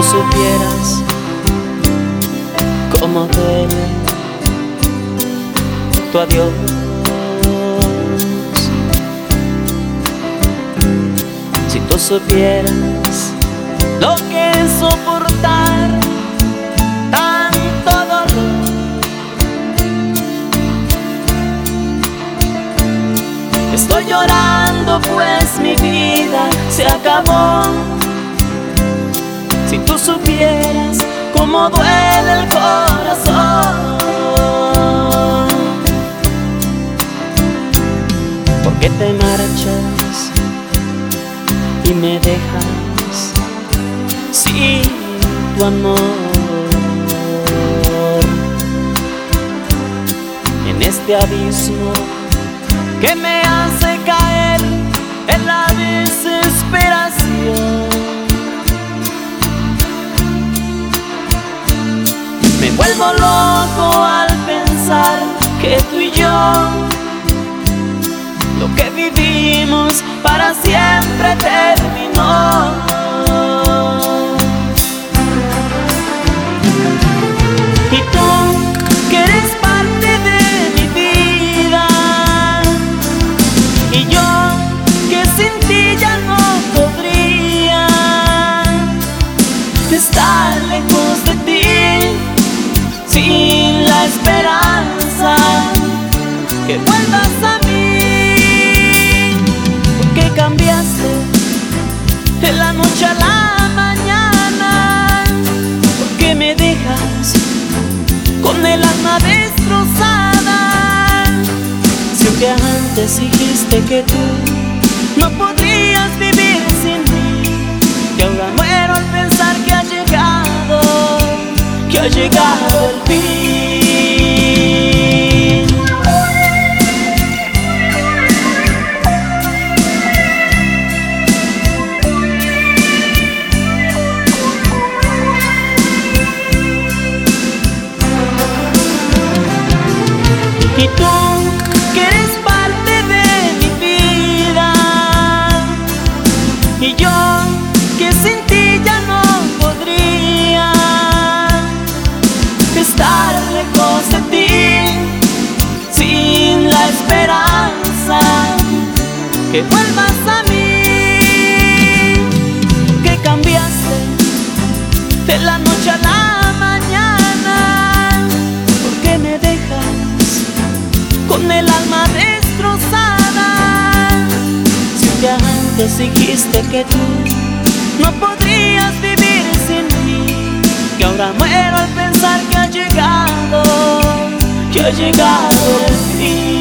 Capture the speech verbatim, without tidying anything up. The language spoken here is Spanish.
supieras cómo duele tu adiós, si tú supieras lo que es soportar tanto dolor, estoy llorando pues mi vida se acabó. Si tú supieras cómo duele el corazón, ¿por qué te marchas y me dejas sin tu amor? En este abismo que me hace caer en la desesperación, me vuelvo loco al pensar que tú y yo, lo que vivimos para siempre terminó. Y tú, que eres parte de mi vida, y yo, que sin ti ya no podría estar lejos de ti, sin la esperanza que vuelvas a mí. ¿Por qué cambiaste de la noche a la mañana? ¿Por qué me dejas con el alma destrozada? Si aunque antes dijiste que tú no podrías vivir sin mí, y ahora muero al pensar que ha llegado, que ha llegado el fin. Y tú, que eres parte de mi vida, y yo, que sin ti ya no podría estar lejos de ti, sin la esperanza que vuelvas a mí. Que cambiaste de la noche a la mañana, ¿por qué me dejas con el alma destrozada? Si un día antes dijiste que tú no podrías vivir sin mí, que ahora muero al pensar que ha llegado, que ha llegado el fin.